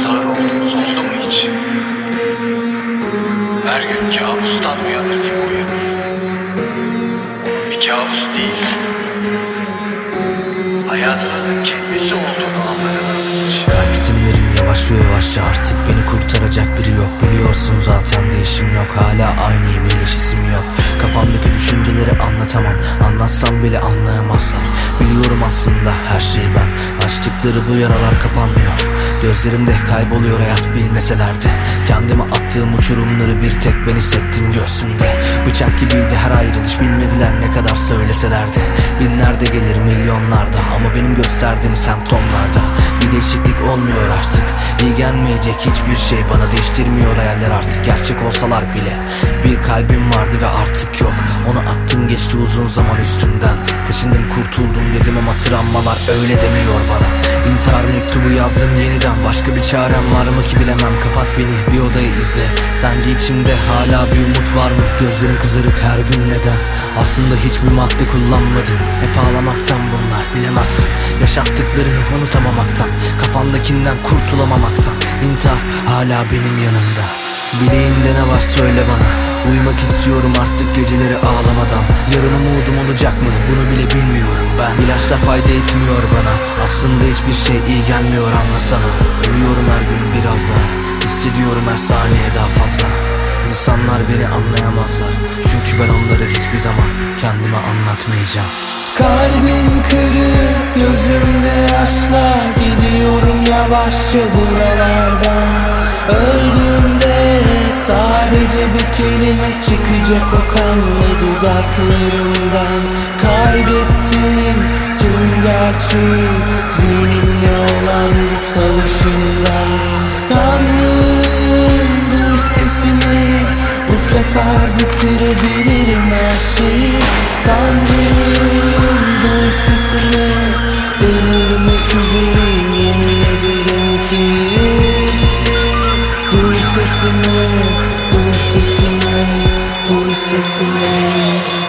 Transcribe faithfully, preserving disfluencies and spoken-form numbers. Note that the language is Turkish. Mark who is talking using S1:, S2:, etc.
S1: sağır olduğunuz oldu mu hiç? Her gün kabustan uyanır gibi uyanır. Bir kabus değil, hayatınızın kendisi olduğunu anladınız hiç?
S2: Kalp ritimlerim yavaşlıyor yavaşça, artık beni kurtaracak biri yok. Biliyorsun zaten değişim yok, hala aynıyım, iyileşisim yok. Kafamdaki düşünceleri anlatamam, anlatsam bile anlayamazlar. Biliyorum aslında her şeyi ben, açtıkları bu yaralar kapanmıyor. Gözlerimde kayboluyor hayat, bilmeseler de. Kendime attığım uçurumları bir tek ben hissettim göğsümde. Bıçak gibiydi her ayrılış, bilmediler ne kadar söyleseler de. Binlerde gelir milyonlarda, ama benim gösterdiğim semptomlarda bir değişiklik olmuyor artık. İyi gelmeyecek hiçbir şey bana değiştirmiyor hayaller artık. Gerçek olsalar bile. Bir kalbim vardı ve artık yok. Onu attım geçti uzun zaman üstünden. Taşındım kurtuldum dedim ama travmalar öyle demiyor bana. İntihar mektubu yazdım yeniden. Başka bir çarem var mı ki bilemem. Kapat beni, bir odayı izle. Sence içimde hala bir umut var mı? Gözlerim kızarık her gün neden? Aslında hiçbir madde kullanmadım. Hep ağlamaktan bunlar, bilemezsin. Yaşattıklarını unutamamaktan, kafamdakinden kurtulamamaktan. İntihar hala benim yanımda. Bileğinde ne var söyle bana. Uyumak istiyorum artık geceleri ağlamadan. Yarın umudum olacak mı bunu bile bilmiyorum ben. İlaçla fayda etmiyor bana, aslında hiçbir şey iyi gelmiyor, anlasana. Ölüyorum her gün biraz daha, hissediyorum her saniye daha fazla. İnsanlar beni anlayamazlar, çünkü ben onları hiçbir zaman kendime anlatmayacağım.
S3: Kalbim kırık, gözümde yaşlar, gidiyorum yavaşça buralardan. Öldüğümde sadece bir kelime çıkacak o kanlı dudaklarımdan. Kaybettim tüm gerçeği, zihnimle olan bu savaşımdan. Tanrım duy sesimi, bu sefer bitirebilirim her şeyi. Tanrım duy sesimi, delirmek üzereyim yemin ederim ki. Duy sesimi, duy sesimi, duy sesimi.